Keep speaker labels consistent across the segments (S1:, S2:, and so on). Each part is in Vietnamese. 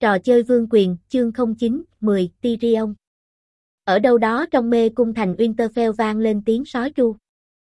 S1: Trò chơi vương quyền, chương 09, 10, Tyrion. Ở đâu đó trong mê cung thành Winterfell vang lên tiếng sói tru.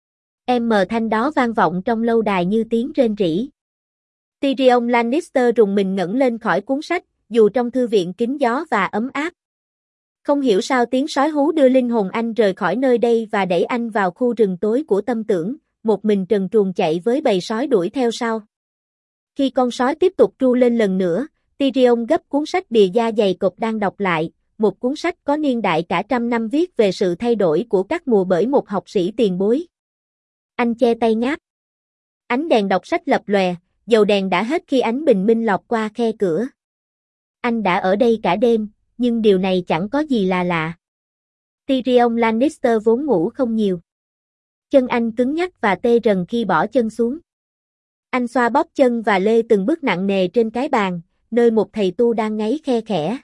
S1: Thanh đó vang vọng trong lâu đài như tiếng rên rỉ. Tyrion Lannister rùng mình ngẩng lên khỏi cuốn sách, dù trong thư viện kín gió và ấm áp. Không hiểu sao tiếng sói hú đưa linh hồn anh rời khỏi nơi đây và đẩy anh vào khu rừng tối của tâm tưởng, một mình trần truồng chạy với bầy sói đuổi theo sau. Khi con sói tiếp tục tru lên lần nữa, Tyrion gấp cuốn sách bìa da dày cộp đang đọc lại, một cuốn sách có niên đại cả trăm năm viết về sự thay đổi của các mùa bởi một học sĩ tiền bối. Anh che tay ngáp. Ánh đèn đọc sách lập lòe, dầu đèn đã hết khi ánh bình minh lọt qua khe cửa. Anh đã ở đây cả đêm, nhưng điều này chẳng có gì là lạ. Tyrion Lannister vốn ngủ không nhiều. Chân anh cứng nhắc và tê rần khi bỏ chân xuống. Anh xoa bóp chân và lê từng bước nặng nề trên cái bàn, nơi một thầy tu đang ngáy khe khẽ.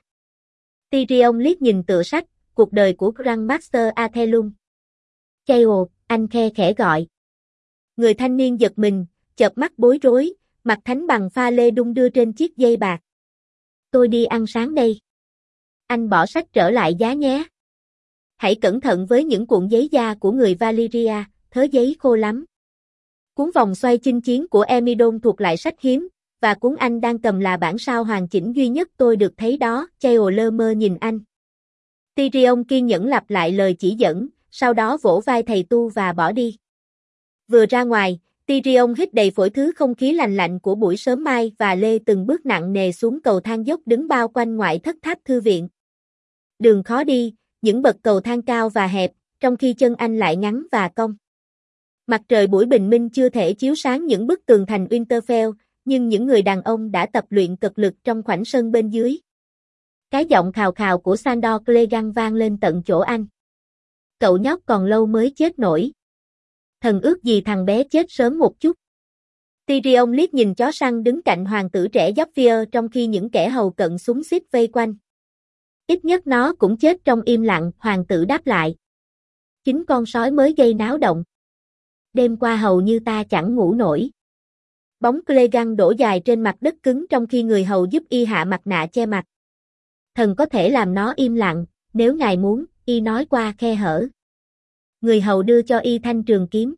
S1: Tyrion liếc nhìn tựa sách, cuộc đời của Grandmaster Athelum. Chael, anh khe khẽ gọi. Người thanh niên giật mình, chợp mắt bối rối, mặt thánh bằng pha lê đung đưa trên chiếc dây bạc. Tôi đi ăn sáng đây. Anh bỏ sách trở lại giá nhé. Hãy cẩn thận với những cuộn giấy da của người Valyria, thớ giấy khô lắm. Cuốn vòng xoay chinh chiến của Emidon thuộc lại sách hiếm, và cuốn anh đang cầm là bản sao hoàn chỉnh duy nhất tôi được thấy đó. Chael lơ mơ nhìn anh. Tyrion kiên nhẫn lặp lại lời chỉ dẫn, sau đó vỗ vai thầy tu và bỏ đi. Vừa ra ngoài, Tyrion hít đầy phổi thứ không khí lành lạnh của buổi sớm mai và lê từng bước nặng nề xuống cầu thang dốc đứng bao quanh ngoại thất tháp thư viện. Đường khó đi, những bậc cầu thang cao và hẹp, trong khi chân anh lại ngắn và cong. Mặt trời buổi bình minh chưa thể chiếu sáng những bức tường thành Winterfell, nhưng những người đàn ông đã tập luyện cực lực trong khoảnh sân bên dưới. Cái giọng khào khào của Sandor Clegane vang lên tận chỗ anh. Cậu nhóc còn lâu mới chết nổi. Thần ước gì thằng bé chết sớm một chút. Tyrion liếc nhìn chó săn đứng cạnh hoàng tử trẻ Joffrey trong khi những kẻ hầu cận súng xít vây quanh. Ít nhất nó cũng chết trong im lặng, hoàng tử đáp lại. Chính con sói mới gây náo động. Đêm qua hầu như ta chẳng ngủ nổi. Bóng Clegane đổ dài trên mặt đất cứng trong khi người hầu giúp y hạ mặt nạ che mặt. Thần có thể làm nó im lặng, nếu ngài muốn, y nói qua khe hở. Người hầu đưa cho y thanh trường kiếm.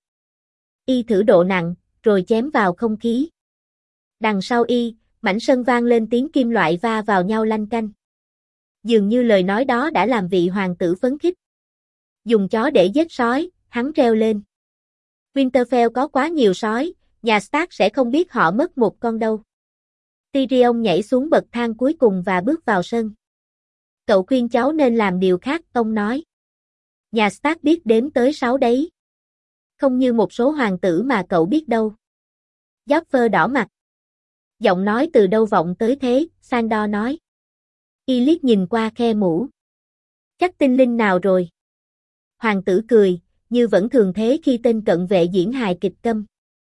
S1: Y thử độ nặng, rồi chém vào không khí. Đằng sau y, mảnh sân vang lên tiếng kim loại va vào nhau lanh canh. Dường như lời nói đó đã làm vị hoàng tử phấn khích. Dùng chó để giết sói, hắn reo lên. Winterfell có quá nhiều sói, nhà Stark sẽ không biết họ mất một con đâu. Tyrion nhảy xuống bậc thang cuối cùng và bước vào sân. Cậu khuyên cháu nên làm điều khác, ông nói. Nhà Stark biết đếm tới 6 đấy. Không như một số hoàng tử mà cậu biết đâu. Joffrey đỏ mặt. Giọng nói từ đâu vọng tới thế, Sandor nói. Y liếc nhìn qua khe mũ. Chắc tinh linh nào rồi. Hoàng tử cười, như vẫn thường thế khi tên cận vệ diễn hài kịch câm.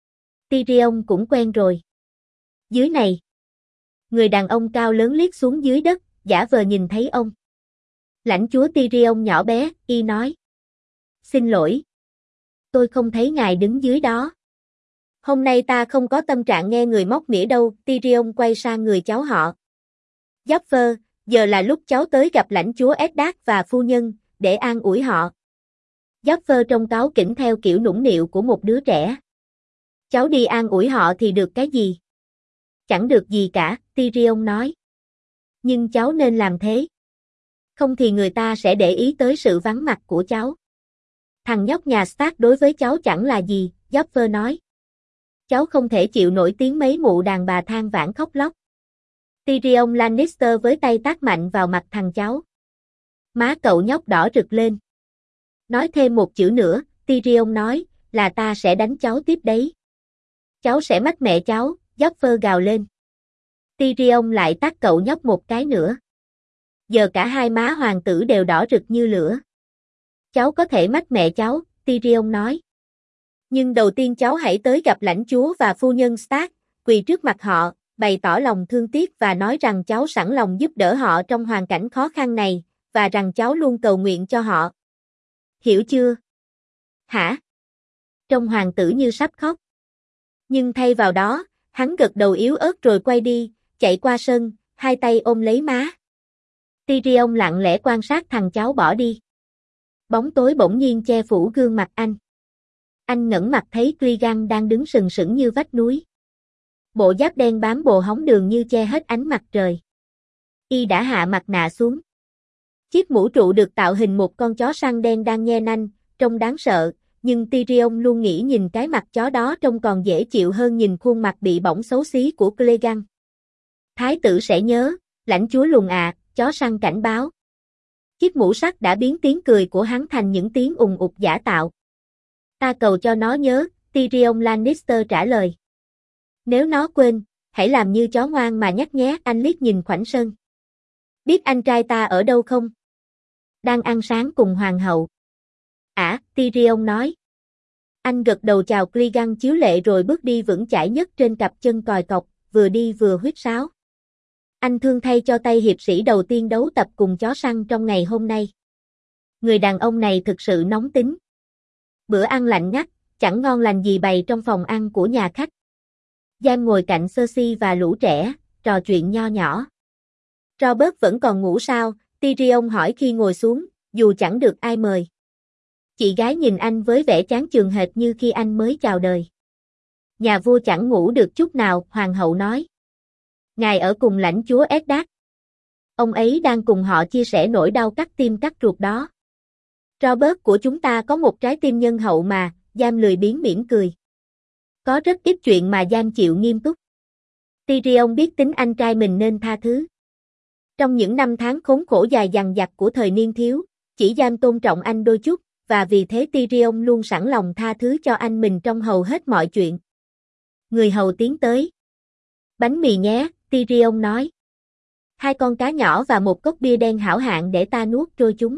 S1: Tyrion cũng quen rồi. Dưới này. Người đàn ông cao lớn liếc xuống dưới đất, giả vờ nhìn thấy ông. Lãnh chúa Tyrion nhỏ bé, y nói. Xin lỗi. Tôi không thấy ngài đứng dưới đó. Hôm nay ta không có tâm trạng nghe người móc mỉa đâu. Tyrion quay sang người cháu họ. Joffrey, giờ là lúc cháu tới gặp lãnh chúa Eddard và phu nhân, để an ủi họ. Joffrey trông cáu kỉnh theo kiểu nũng nịu của một đứa trẻ. Cháu đi an ủi họ thì được cái gì? Chẳng được gì cả, Tyrion nói. Nhưng cháu nên làm thế. Không thì người ta sẽ để ý tới sự vắng mặt của cháu. Thằng nhóc nhà Stark đối với cháu chẳng là gì, Joffrey nói. Cháu không thể chịu nổi tiếng mấy mụ đàn bà than vãn khóc lóc. Tyrion Lannister với tay tát mạnh vào mặt thằng cháu. Má cậu nhóc đỏ rực lên. Nói thêm một chữ nữa, Tyrion nói, là ta sẽ đánh cháu tiếp đấy. Cháu sẽ mách mẹ cháu, Joffrey gào lên. Tyrion lại tát cậu nhóc một cái nữa. Giờ cả hai má hoàng tử đều đỏ rực như lửa. Cháu có thể mách mẹ cháu, Tyrion nói. Nhưng đầu tiên cháu hãy tới gặp lãnh chúa và phu nhân Stark, quỳ trước mặt họ, bày tỏ lòng thương tiếc và nói rằng cháu sẵn lòng giúp đỡ họ trong hoàn cảnh khó khăn này, và rằng cháu luôn cầu nguyện cho họ. Hiểu chưa? Hả? Trông hoàng tử như sắp khóc. Nhưng thay vào đó, hắn gật đầu yếu ớt rồi quay đi, chạy qua sân, hai tay ôm lấy má. Tyrion lặng lẽ quan sát thằng cháu bỏ đi. Bóng tối bỗng nhiên che phủ gương mặt anh. Anh ngẩng mặt thấy Clegane đang đứng sừng sững như vách núi. Bộ giáp đen bám bồ hóng đường như che hết ánh mặt trời. Y đã hạ mặt nạ xuống. Chiếc mũ trụ được tạo hình một con chó săn đen đang nhe nanh, trông đáng sợ, nhưng Tyrion luôn nghĩ nhìn cái mặt chó đó trông còn dễ chịu hơn nhìn khuôn mặt bị bỏng xấu xí của Clegane. Thái tử sẽ nhớ, lãnh chúa lùn à, chó săn cảnh báo. Chiếc mũ sắt đã biến tiếng cười của hắn thành những tiếng ùng ục giả tạo. Ta cầu cho nó nhớ, Tyrion Lannister trả lời. Nếu nó quên, hãy làm như chó ngoan mà nhắc nhé, anh liếc nhìn Khoảnh Sơn. Biết anh trai ta ở đâu không? Đang ăn sáng cùng hoàng hậu. Tyrion nói. Anh gật đầu chào Clegane chiếu lệ rồi bước đi vững chãi nhất trên cặp chân còi cọc, vừa đi vừa huýt sáo. Anh thương thay cho tay hiệp sĩ đầu tiên đấu tập cùng chó săn trong ngày hôm nay. Người đàn ông này thực sự nóng tính. Bữa ăn lạnh ngắt, chẳng ngon lành gì bày trong phòng ăn của nhà khách. Jaime ngồi cạnh Cersei và lũ trẻ, trò chuyện nho nhỏ. Robert vẫn còn ngủ sao? Tyrion hỏi khi ngồi xuống, dù chẳng được ai mời. Chị gái nhìn anh với vẻ chán chường hệt như khi anh mới chào đời. Nhà vua chẳng ngủ được chút nào, hoàng hậu nói. Ngài ở cùng lãnh chúa Eddard. Ông ấy đang cùng họ chia sẻ nỗi đau cắt tim cắt ruột đó. Robert của chúng ta có một trái tim nhân hậu mà, Jaime lười biếng mỉm cười. Có rất ít chuyện mà Jaime chịu nghiêm túc. Tyrion biết tính anh trai mình nên tha thứ. Trong những năm tháng khốn khổ dài dằng dặc của thời niên thiếu, chỉ Jaime tôn trọng anh đôi chút, và vì thế Tyrion luôn sẵn lòng tha thứ cho anh mình trong hầu hết mọi chuyện. Người hầu tiến tới. Bánh mì nhé, Tyrion nói. 2 con cá nhỏ và một cốc bia đen hảo hạng để ta nuốt trôi chúng.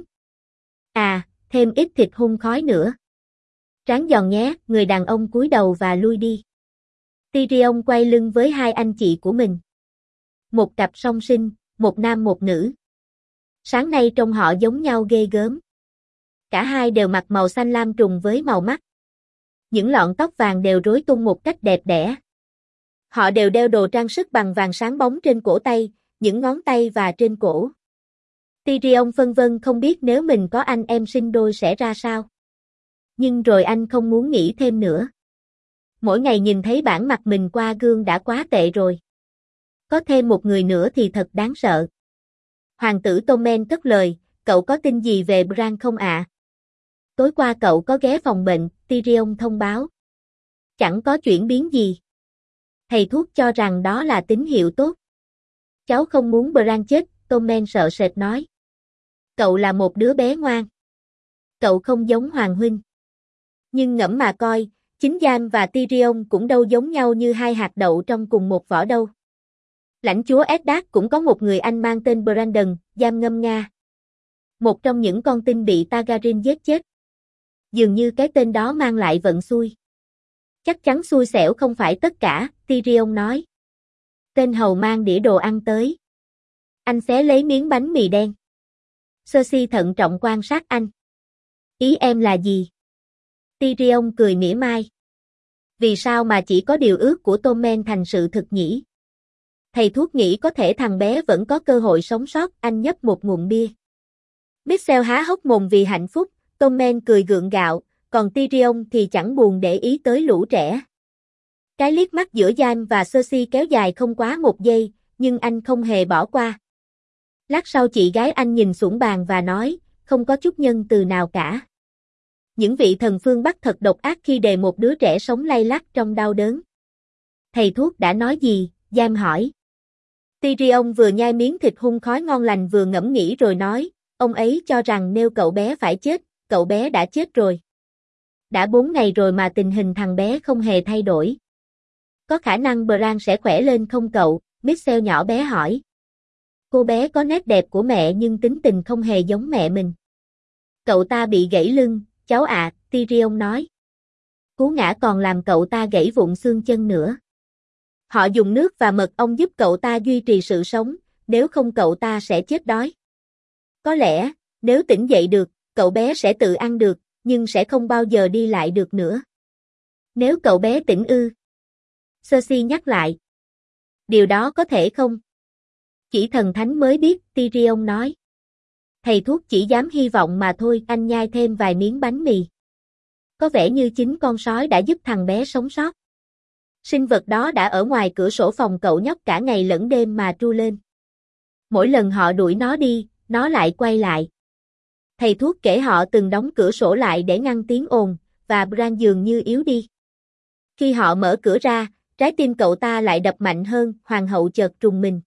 S1: Thêm ít thịt hun khói nữa. Ráng giòn nhé, người đàn ông cúi đầu và lui đi. Tyrion quay lưng với 2 anh chị của mình. Một cặp song sinh, một nam một nữ. Sáng nay trông họ giống nhau ghê gớm. Cả hai đều mặc màu xanh lam trùng với màu mắt. Những lọn tóc vàng đều rối tung một cách đẹp đẽ. Họ đều đeo đồ trang sức bằng vàng sáng bóng trên cổ tay, những ngón tay và trên cổ. Tyrion phân vân không biết nếu mình có anh em sinh đôi sẽ ra sao. Nhưng rồi anh không muốn nghĩ thêm nữa. Mỗi ngày nhìn thấy bản mặt mình qua gương đã quá tệ rồi. Có thêm một người nữa thì thật đáng sợ. Hoàng tử Tommen cất lời, cậu có tin gì về Bran không ạ? Tối qua cậu có ghé phòng bệnh, Tyrion thông báo. Chẳng có chuyển biến gì. Thầy thuốc cho rằng đó là tín hiệu tốt. Cháu không muốn Bran chết, Tommen sợ sệt nói. Cậu là một đứa bé ngoan. Cậu không giống Hoàng huynh. Nhưng ngẫm mà coi, chính Jaime và Tyrion cũng đâu giống nhau như 2 hạt đậu trong cùng một vỏ đâu. Lãnh chúa Eddard cũng có một người anh mang tên Brandon, Jaime ngâm nga. Một trong những con tin bị Targaryen giết chết. Dường như cái tên đó mang lại vận xui. Chắc chắn xui xẻo không phải tất cả, Tyrion nói. Tên hầu mang đĩa đồ ăn tới. Anh xé lấy miếng bánh mì đen. Cersei thận trọng quan sát anh. Ý em là gì? Tyrion cười mỉa mai. Vì sao mà chỉ có điều ước của Tommen thành sự thực nhỉ? Thầy thuốc nghĩ có thể thằng bé vẫn có cơ hội sống sót, anh nhấp một ngụm bia. Mitchell há hốc mồm vì hạnh phúc, Tommen cười gượng gạo, còn Tyrion thì chẳng buồn để ý tới lũ trẻ. Cái liếc mắt giữa Jaime và Cersei kéo dài không quá 1 giây, nhưng anh không hề bỏ qua. Lát sau chị gái anh nhìn xuống bàn và nói, không có chút nhân từ nào cả. Những vị thần phương Bắc thật độc ác khi để một đứa trẻ sống lay lắt trong đau đớn. Thầy thuốc đã nói gì? Jaime hỏi. Tyrion vừa nhai miếng thịt hun khói ngon lành vừa ngẫm nghĩ rồi nói, ông ấy cho rằng nếu cậu bé phải chết, cậu bé đã chết rồi. Đã 4 ngày rồi mà tình hình thằng bé không hề thay đổi. Có khả năng Bran sẽ khỏe lên không cậu? Mitchell nhỏ bé hỏi. Cô bé có nét đẹp của mẹ nhưng tính tình không hề giống mẹ mình. Cậu ta bị gãy lưng, cháu ạ, Tyrion nói. Cú ngã còn làm cậu ta gãy vụn xương chân nữa. Họ dùng nước và mật ong giúp cậu ta duy trì sự sống, nếu không cậu ta sẽ chết đói. Có lẽ, nếu tỉnh dậy được, cậu bé sẽ tự ăn được, nhưng sẽ không bao giờ đi lại được nữa. Nếu cậu bé tỉnh ư? Cersei nhắc lại. Điều đó có thể không? Chỉ thần thánh mới biết, Tyrion nói. Thầy thuốc chỉ dám hy vọng mà thôi, anh nhai thêm vài miếng bánh mì. Có vẻ như chính con sói đã giúp thằng bé sống sót. Sinh vật đó đã ở ngoài cửa sổ phòng cậu nhóc cả ngày lẫn đêm mà tru lên. Mỗi lần họ đuổi nó đi, nó lại quay lại. Thầy thuốc kể họ từng đóng cửa sổ lại để ngăn tiếng ồn, và Bran dường như yếu đi. Khi họ mở cửa ra, trái tim cậu ta lại đập mạnh hơn, hoàng hậu chợt rùng mình.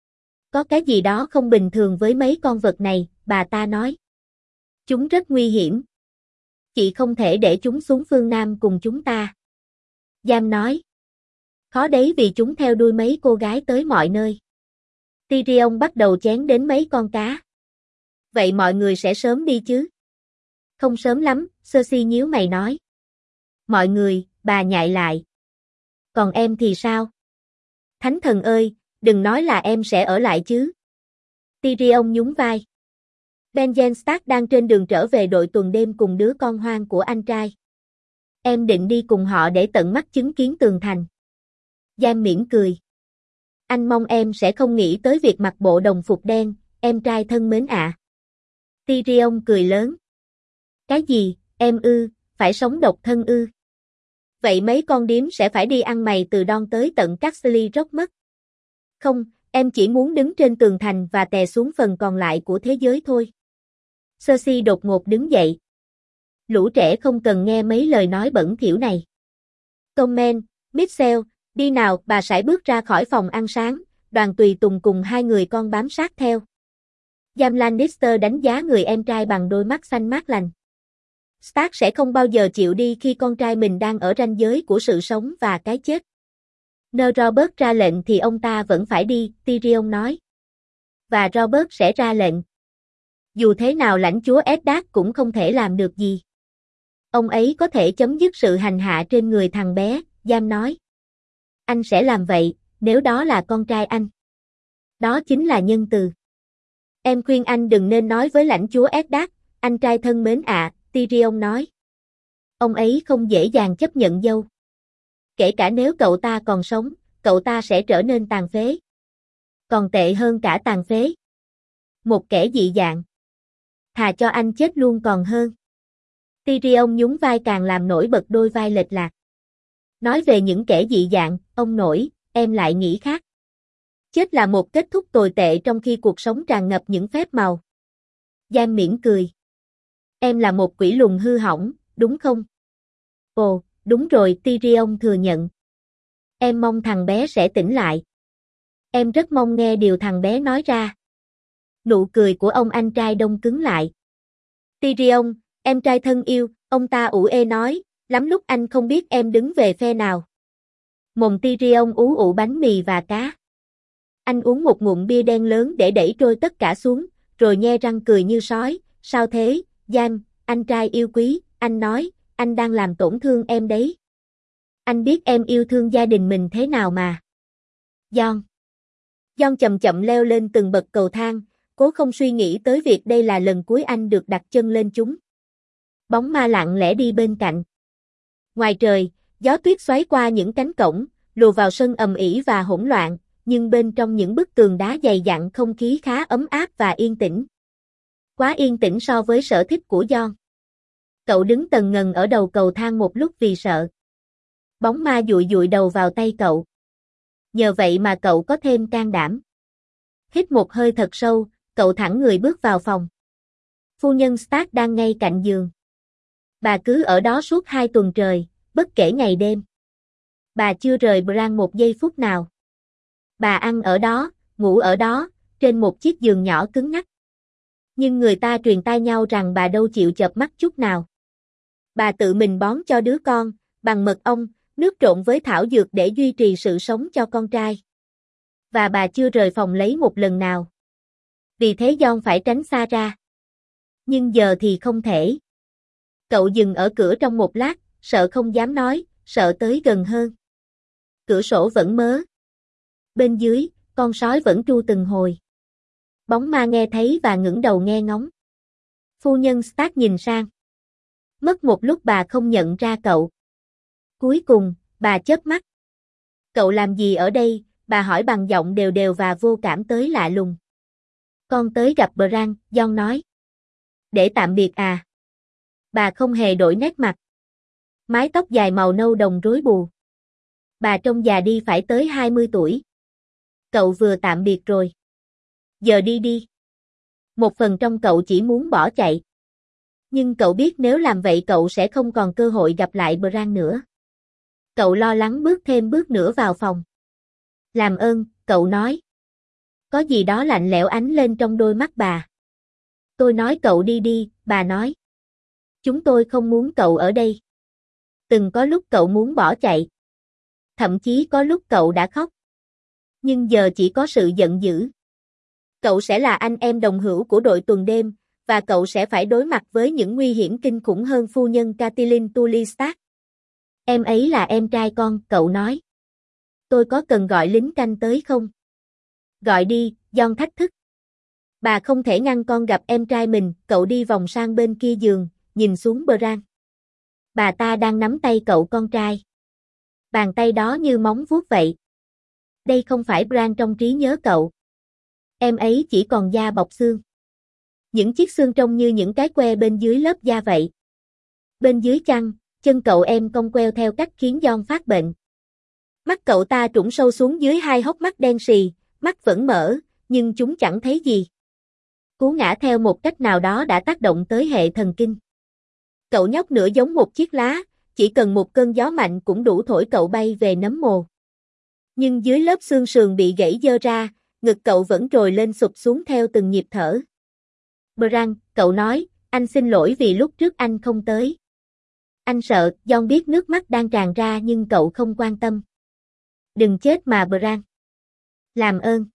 S1: Có cái gì đó không bình thường với mấy con vật này, bà ta nói. Chúng rất nguy hiểm. Chị không thể để chúng xuống phương Nam cùng chúng ta. Giam nói. Khó đấy vì chúng theo đuôi mấy cô gái tới mọi nơi. Tyrion bắt đầu chén đến mấy con cá. Vậy mọi người sẽ sớm đi chứ? Không sớm lắm, Cersei nhíu mày nói. Mọi người, bà nhại lại. Còn em thì sao? Thánh thần ơi, đừng nói là em sẽ ở lại chứ. Tyrion nhún vai. Benjen Stark đang trên đường trở về đội tuần đêm cùng đứa con hoang của anh trai. Em định đi cùng họ để tận mắt chứng kiến tường thành. Giam mỉm cười. Anh mong em sẽ không nghĩ tới việc mặc bộ đồng phục đen, em trai thân mến ạ. Tyrion cười lớn. Cái gì, em ư, phải sống độc thân ư? Vậy mấy con điếm sẽ phải đi ăn mày từ Don tới tận Casterly Rock mất. Không, em chỉ muốn đứng trên tường thành và tè xuống phần còn lại của thế giới thôi. Cersei đột ngột đứng dậy. Lũ trẻ không cần nghe mấy lời nói bẩn thỉu này. Tommen, Mitchell, đi nào, bà sải bước ra khỏi phòng ăn sáng, đoàn tùy tùng cùng hai người con bám sát theo. Giam Lannister đánh giá người em trai bằng đôi mắt xanh mát lành. Stark sẽ không bao giờ chịu đi khi con trai mình đang ở ranh giới của sự sống và cái chết. Nếu Robert ra lệnh thì ông ta vẫn phải đi, Tyrion nói. Và Robert sẽ ra lệnh. Dù thế nào lãnh chúa Eddard cũng không thể làm được gì. Ông ấy có thể chấm dứt sự hành hạ trên người thằng bé, Giam nói. Anh sẽ làm vậy, nếu đó là con trai anh. Đó chính là nhân từ. Em khuyên anh đừng nên nói với lãnh chúa Eddard, anh trai thân mến ạ, Tyrion nói. Ông ấy không dễ dàng chấp nhận dâu. Kể cả nếu cậu ta còn sống, cậu ta sẽ trở nên tàn phế. Còn tệ hơn cả tàn phế. Một kẻ dị dạng. Thà cho anh chết luôn còn hơn. Tyrion nhún vai càng làm nổi bật đôi vai lệch lạc. Nói về những kẻ dị dạng, ông nội, em lại nghĩ khác. Chết là một kết thúc tồi tệ trong khi cuộc sống tràn ngập những phép màu. Giam mỉm cười. Em là một quỷ lùn hư hỏng, đúng không? Ồ, đúng rồi, Tyrion thừa nhận. Em mong thằng bé sẽ tỉnh lại. Em rất mong nghe điều thằng bé nói ra. Nụ cười của ông anh trai đông cứng lại. Tyrion, em trai thân yêu, ông ta ủ ê nói, lắm lúc anh không biết em đứng về phe nào. Mồm Tyrion ú ụ bánh mì và cá. Anh uống một ngụm bia đen lớn để đẩy trôi tất cả xuống, rồi nhe răng cười như sói. Sao thế, Giam, anh trai yêu quý, anh nói, anh đang làm tổn thương em đấy. Anh biết em yêu thương gia đình mình thế nào mà. Jon. Jon chậm chậm leo lên từng bậc cầu thang, cố không suy nghĩ tới việc đây là lần cuối anh được đặt chân lên chúng. Bóng ma lặng lẽ đi bên cạnh. Ngoài trời, gió tuyết xoáy qua những cánh cổng, lùa vào sân ầm ĩ và hỗn loạn, nhưng bên trong những bức tường đá dày dặn không khí khá ấm áp và yên tĩnh. Quá yên tĩnh so với sở thích của Jon. Cậu đứng tần ngần ở đầu cầu thang một lúc vì sợ. Bóng ma dụi dụi đầu vào tay cậu. Nhờ vậy mà cậu có thêm can đảm. Hít một hơi thật sâu, cậu thẳng người bước vào phòng. Phu nhân Stark đang ngay cạnh giường. Bà cứ ở đó suốt 2 tuần trời, bất kể ngày đêm. Bà chưa rời Bran một giây phút nào. Bà ăn ở đó, ngủ ở đó, trên một chiếc giường nhỏ cứng ngắc. Nhưng người ta truyền tai nhau rằng bà đâu chịu chợp mắt chút nào. Bà tự mình bón cho đứa con, bằng mật ong, nước trộn với thảo dược để duy trì sự sống cho con trai. Và bà chưa rời phòng lấy một lần nào. Vì thế Jon phải tránh xa ra. Nhưng giờ thì không thể. Cậu dừng ở cửa trong một lát, sợ không dám nói, sợ tới gần hơn. Cửa sổ vẫn mớ. Bên dưới, con sói vẫn tru từng hồi. Bóng ma nghe thấy và ngẩng đầu nghe ngóng. Phu nhân Stark nhìn sang. Mất một lúc bà không nhận ra cậu. Cuối cùng, bà chớp mắt. Cậu làm gì ở đây, bà hỏi bằng giọng đều đều và vô cảm tới lạ lùng. Con tới gặp Bran, John nói. Để tạm biệt à? Bà không hề đổi nét mặt. Mái tóc dài màu nâu đồng rối bù. Bà trông già đi phải tới 20 tuổi. Cậu vừa tạm biệt rồi. Giờ đi đi. Một phần trong cậu chỉ muốn bỏ chạy. Nhưng cậu biết nếu làm vậy cậu sẽ không còn cơ hội gặp lại Bran nữa. Cậu lo lắng bước thêm bước nữa vào phòng. Làm ơn, cậu nói. Có gì đó lạnh lẽo ánh lên trong đôi mắt bà. Tôi nói cậu đi đi, bà nói. Chúng tôi không muốn cậu ở đây. Từng có lúc cậu muốn bỏ chạy. Thậm chí có lúc cậu đã khóc. Nhưng giờ chỉ có sự giận dữ. Cậu sẽ là anh em đồng hữu của đội tuần đêm, và cậu sẽ phải đối mặt với những nguy hiểm kinh khủng hơn phu nhân Catelyn Tully Stark. Em ấy là em trai con, cậu nói. Tôi có cần gọi lính canh tới không? Gọi đi, John thách thức. Bà không thể ngăn con gặp em trai mình, cậu đi vòng sang bên kia giường, nhìn xuống Bran. Bà ta đang nắm tay cậu con trai. Bàn tay đó như móng vuốt vậy. Đây không phải Bran trong trí nhớ cậu. Em ấy chỉ còn da bọc xương. Những chiếc xương trông như những cái que bên dưới lớp da vậy. Bên dưới chăn, chân cậu em cong queo theo cách khiến John phát bệnh. Mắt cậu ta trũng sâu xuống dưới hai hốc mắt đen sì, mắt vẫn mở, nhưng chúng chẳng thấy gì. Cú ngã theo một cách nào đó đã tác động tới hệ thần kinh. Cậu nhóc nửa giống một chiếc lá, chỉ cần một cơn gió mạnh cũng đủ thổi cậu bay về nấm mồ. Nhưng dưới lớp xương sườn bị gãy giơ ra, ngực cậu vẫn trồi lên sụp xuống theo từng nhịp thở. Bran, cậu nói, anh xin lỗi vì lúc trước anh không tới. Anh sợ, John biết nước mắt đang tràn ra nhưng cậu không quan tâm. Đừng chết mà Bran. Làm ơn.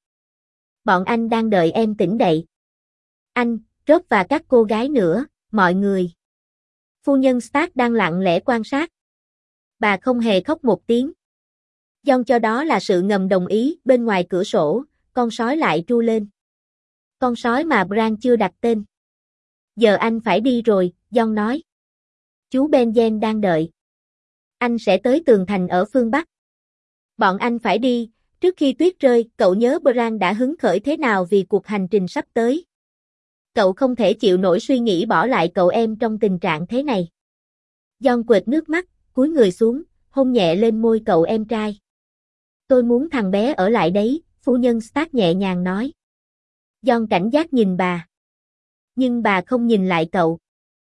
S1: Bọn anh đang đợi em tỉnh dậy. Anh, Robb và các cô gái nữa, mọi người. Phu nhân Stark đang lặng lẽ quan sát. Bà không hề khóc một tiếng. John cho đó là sự ngầm đồng ý, bên ngoài cửa sổ, con sói lại tru lên. Con sói mà Bran chưa đặt tên. Giờ anh phải đi rồi, John nói. Chú Benjen đang đợi. Anh sẽ tới tường thành ở phương Bắc. Bọn anh phải đi, trước khi tuyết rơi, cậu nhớ Bran đã hứng khởi thế nào vì cuộc hành trình sắp tới. Cậu không thể chịu nổi suy nghĩ bỏ lại cậu em trong tình trạng thế này. John quệt nước mắt, cúi người xuống, hôn nhẹ lên môi cậu em trai. Tôi muốn thằng bé ở lại đấy, phu nhân Stark nhẹ nhàng nói. John cảnh giác nhìn bà. Nhưng bà không nhìn lại cậu.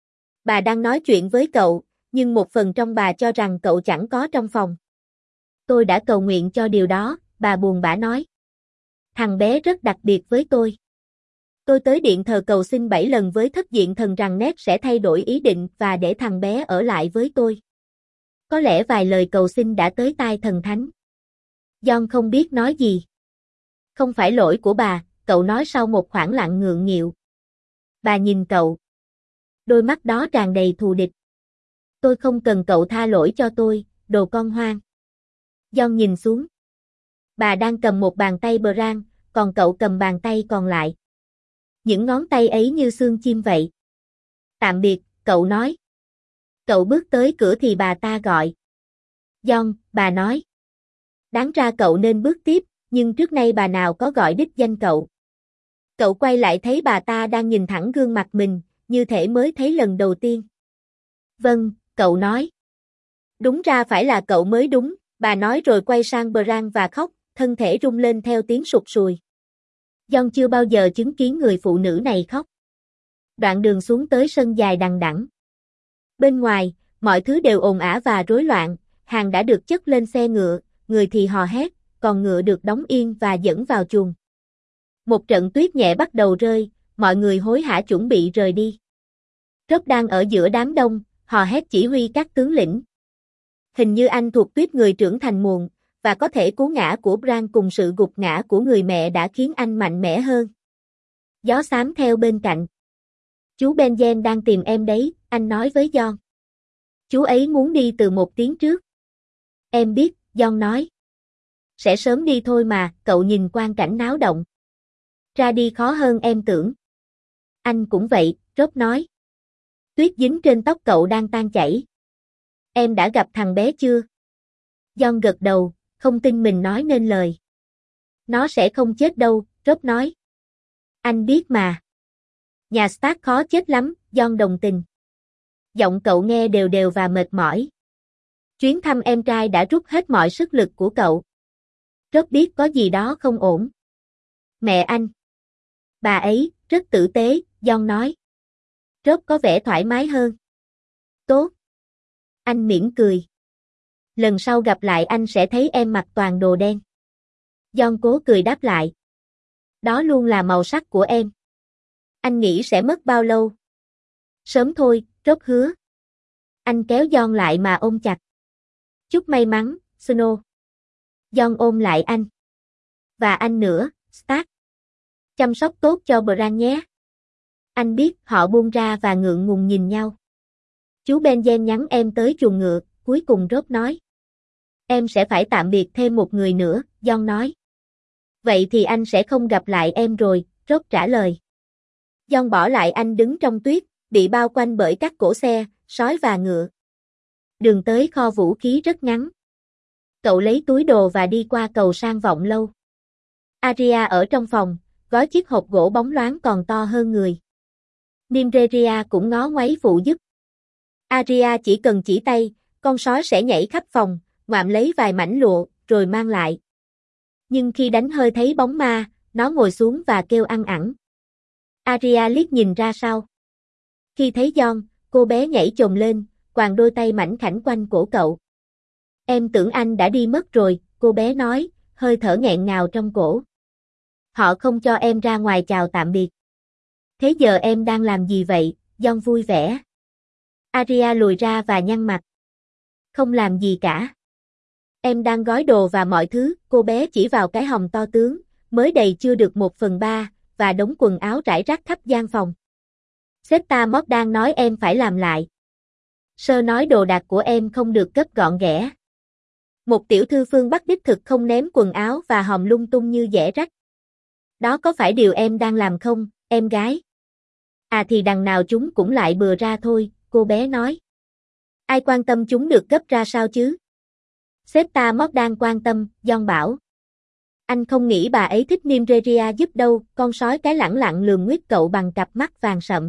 S1: Bà đang nói chuyện với cậu, nhưng một phần trong bà cho rằng cậu chẳng có trong phòng. Tôi đã cầu nguyện cho điều đó, bà buồn bã nói. Thằng bé rất đặc biệt với tôi. Tôi tới điện thờ cầu xin 7 lần với thất diện thần rằng Ned sẽ thay đổi ý định và để thằng bé ở lại với tôi. Có lẽ vài lời cầu xin đã tới tai thần thánh. John không biết nói gì. Không phải lỗi của bà, cậu nói sau một khoảng lặng ngượng nghịu. Bà nhìn cậu. Đôi mắt đó tràn đầy thù địch. Tôi không cần cậu tha lỗi cho tôi, đồ con hoang. John nhìn xuống. Bà đang cầm một bàn tay Bran, còn cậu cầm bàn tay còn lại. Những ngón tay ấy như xương chim vậy. Tạm biệt, cậu nói. Cậu bước tới cửa thì bà ta gọi. John, bà nói. Đáng ra cậu nên bước tiếp, nhưng trước nay bà nào có gọi đích danh cậu. Cậu quay lại thấy bà ta đang nhìn thẳng gương mặt mình, như thể mới thấy lần đầu tiên. Vâng, cậu nói. Đúng ra phải là cậu mới đúng, bà nói rồi quay sang Bran và khóc, thân thể rung lên theo tiếng sụt sùi. John chưa bao giờ chứng kiến người phụ nữ này khóc. Đoạn đường xuống tới sân dài đằng đẵng. Bên ngoài, mọi thứ đều ồn ào và rối loạn, hàng đã được chất lên xe ngựa, người thì hò hét, còn ngựa được đóng yên và dẫn vào chuồng. Một trận tuyết nhẹ bắt đầu rơi, mọi người hối hả chuẩn bị rời đi. Robb đang ở giữa đám đông, hò hét chỉ huy các tướng lĩnh. Hình như anh thuộc tuýp người trưởng thành muộn, và có thể cú ngã của Bran cùng sự gục ngã của người mẹ đã khiến anh mạnh mẽ hơn. Gió xám theo bên cạnh. Chú Benjen đang tìm em đấy, anh nói với John. Chú ấy muốn đi từ một tiếng trước. Em biết, John nói. Sẽ sớm đi thôi mà, cậu nhìn quang cảnh náo động. Ra đi khó hơn em tưởng. Anh cũng vậy, Robb nói. Tuyết dính trên tóc cậu đang tan chảy. Em đã gặp thằng bé chưa? John gật đầu, không tin mình nói nên lời. Nó sẽ không chết đâu, Rob nói. Anh biết mà. Nhà Stark khó chết lắm, Jon đồng tình. Giọng cậu nghe đều đều và mệt mỏi. Chuyến thăm em trai đã rút hết mọi sức lực của cậu. Rob biết có gì đó không ổn. Mẹ anh. Bà ấy, rất tử tế, Jon nói. Rob có vẻ thoải mái hơn. Tốt. Anh mỉm cười. Lần sau gặp lại anh sẽ thấy em mặc toàn đồ đen. Jon cố cười đáp lại. Đó luôn là màu sắc của em. Anh nghĩ sẽ mất bao lâu? Sớm thôi, Rob hứa. Anh kéo Jon lại mà ôm chặt. Chúc may mắn, Snow. Jon ôm lại anh. Và anh nữa, Stark. Chăm sóc tốt cho Bran nhé. Anh biết, họ buông ra và ngượng ngùng nhìn nhau. Chú Benjen nhắn em tới chuồng ngựa, cuối cùng Rob nói. Em sẽ phải tạm biệt thêm một người nữa, Jon nói. Vậy thì anh sẽ không gặp lại em rồi, Rob trả lời. Jon bỏ lại anh đứng trong tuyết, bị bao quanh bởi các cỗ xe, sói và ngựa. Đường tới kho vũ khí rất ngắn. Cậu lấy túi đồ và đi qua cầu sang vọng lâu. Arya ở trong phòng, gói chiếc hộp gỗ bóng loáng còn to hơn người. Nymeria cũng ngó ngoáy phụ giúp. Arya chỉ cần chỉ tay, con sói sẽ nhảy khắp phòng, ngoạm lấy vài mảnh lụa, rồi mang lại. Nhưng khi đánh hơi thấy bóng ma, nó ngồi xuống và kêu ăn ẳng. Arya liếc nhìn ra sau. Khi thấy Jon, cô bé nhảy chồm lên, quàng đôi tay mảnh khảnh quanh cổ cậu. Em tưởng anh đã đi mất rồi, cô bé nói, hơi thở nghẹn ngào trong cổ. Họ không cho em ra ngoài chào tạm biệt. Thế giờ em đang làm gì vậy? Jon vui vẻ. Arya lùi ra và nhăn mặt. Không làm gì cả. Em đang gói đồ và mọi thứ, cô bé chỉ vào cái hòm to tướng, mới đầy chưa được 1/3, và đống quần áo rải rác khắp gian phòng. Sếp ta Mort đang nói em phải làm lại. Sơ nói đồ đạc của em không được cất gọn ghẽ. Một tiểu thư phương Bắc đích thực không ném quần áo và hòm lung tung như dễ rách. Đó có phải điều em đang làm không, em gái? À thì đằng nào chúng cũng lại bừa ra thôi, cô bé nói. Ai quan tâm chúng được gấp ra sao chứ? Sếp ta Mort đang quan tâm, Jon bảo. Anh không nghĩ bà ấy thích Nymeria giúp đâu, con sói cái lẳng lặng lườm nguyết cậu bằng cặp mắt vàng sậm.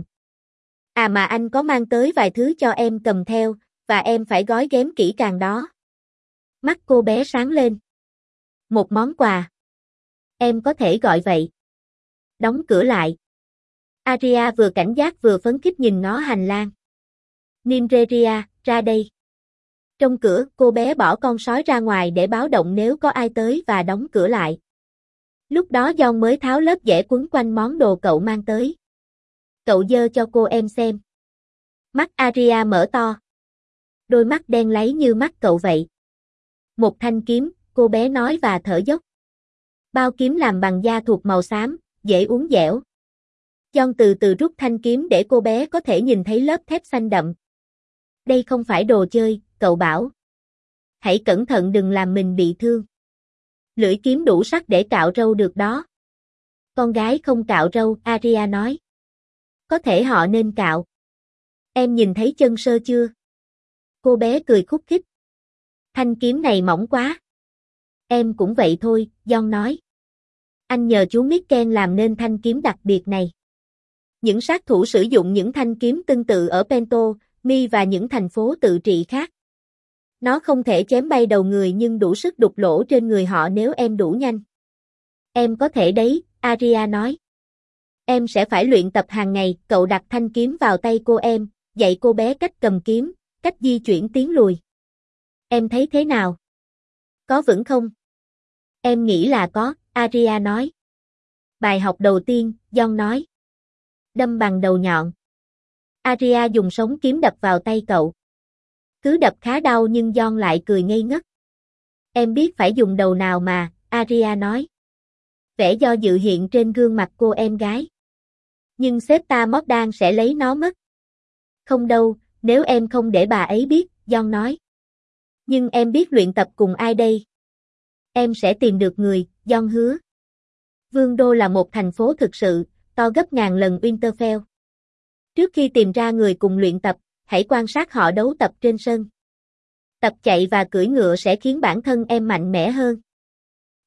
S1: À mà anh có mang tới vài thứ cho em cầm theo, và em phải gói ghém kỹ càng đó. Mắt cô bé sáng lên. Một món quà. Em có thể gọi vậy. Đóng cửa lại. Arya vừa cảnh giác vừa phấn khích nhìn ngó hành lang. Nymeria, ra đây. Trong cửa, cô bé bỏ con sói ra ngoài để báo động nếu có ai tới và đóng cửa lại. Lúc đó Jon mới tháo lớp dẻ quấn quanh món đồ cậu mang tới. Cậu giơ cho cô em xem. Mắt Arya mở to. Đôi mắt đen láy như mắt cậu vậy. Một thanh kiếm, cô bé nói và thở dốc. Bao kiếm làm bằng da thuộc màu xám, dễ uốn dẻo. Jon từ từ rút thanh kiếm để cô bé có thể nhìn thấy lớp thép xanh đậm. Đây không phải đồ chơi, cậu bảo. Hãy cẩn thận đừng làm mình bị thương. Lưỡi kiếm đủ sắc để cạo râu được đó. Con gái không cạo râu, Arya nói. Có thể họ nên cạo. Em nhìn thấy chân sơ chưa? Cô bé cười khúc khích. Thanh kiếm này mỏng quá. Em cũng vậy thôi, Jon nói. Anh nhờ chú Mikken làm nên thanh kiếm đặc biệt này. Những sát thủ sử dụng những thanh kiếm tương tự ở Pento, Mi và những thành phố tự trị khác. Nó không thể chém bay đầu người nhưng đủ sức đục lỗ trên người họ nếu em đủ nhanh. Em có thể đấy, Arya nói. Em sẽ phải luyện tập hàng ngày, cậu đặt thanh kiếm vào tay cô em, dạy cô bé cách cầm kiếm, cách di chuyển tiến lùi. Em thấy thế nào? Có vững không? Em nghĩ là có, Arya nói. Bài học đầu tiên, Jon nói. Đâm bằng đầu nhọn. Arya dùng sống kiếm đập vào tay cậu. Cứ đập khá đau nhưng Jon lại cười ngây ngất. Em biết phải dùng đầu nào mà, Arya nói. Vẻ do dự hiện trên gương mặt cô em gái. Nhưng sếp ta Mordan sẽ lấy nó mất. Không đâu, nếu em không để bà ấy biết, Jon nói. Nhưng em biết luyện tập cùng ai đây? Em sẽ tìm được người, Jon hứa. Vương đô là một thành phố thực sự, to gấp ngàn lần Winterfell. Trước khi tìm ra người cùng luyện tập, hãy quan sát họ đấu tập trên sân. Tập chạy và cưỡi ngựa sẽ khiến bản thân em mạnh mẽ hơn.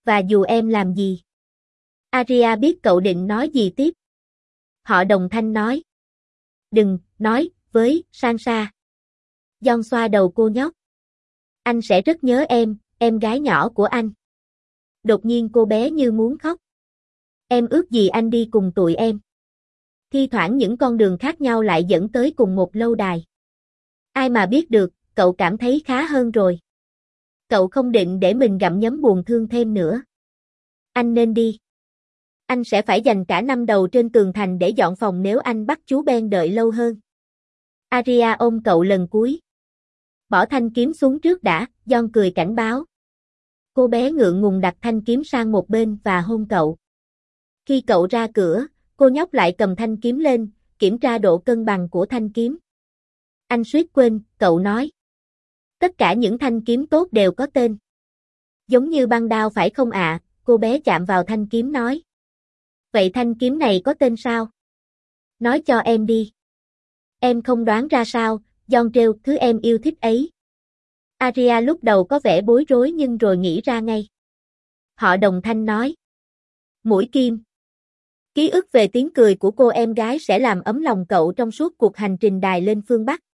S1: Và dù em làm gì? Aria biết cậu định nói gì tiếp. Họ đồng thanh nói. Đừng, nói, với, Sansa. Jon xoa đầu cô nhóc. Anh sẽ rất nhớ em gái nhỏ của anh. Đột nhiên cô bé như muốn khóc. Em ước gì anh đi cùng tụi em. Thi thoảng những con đường khác nhau lại dẫn tới cùng một lâu đài. Ai mà biết được, cậu cảm thấy khá hơn rồi. Cậu không định để mình gặm nhấm buồn thương thêm nữa. Anh nên đi. Anh sẽ phải dành cả năm đầu trên tường thành để dọn phòng nếu anh bắt chú Ben đợi lâu hơn. Arya ôm cậu lần cuối. Bỏ thanh kiếm xuống trước đã, Jon cười cảnh báo. Cô bé ngượng ngùng đặt thanh kiếm sang một bên và hôn cậu. Khi cậu ra cửa, cô nhóc lại cầm thanh kiếm lên, kiểm tra độ cân bằng của thanh kiếm. Anh suýt quên, cậu nói. Tất cả những thanh kiếm tốt đều có tên. Giống như băng đao phải không ạ? Cô bé chạm vào thanh kiếm nói. Vậy thanh kiếm này có tên sao? Nói cho em đi. Em không đoán ra sao, Jon trêu, thứ em yêu thích ấy. Arya lúc đầu có vẻ bối rối nhưng rồi nghĩ ra ngay. Họ đồng thanh nói. Mũi kim. Ký ức về tiếng cười của cô em gái sẽ làm ấm lòng cậu trong suốt cuộc hành trình đài lên phương Bắc.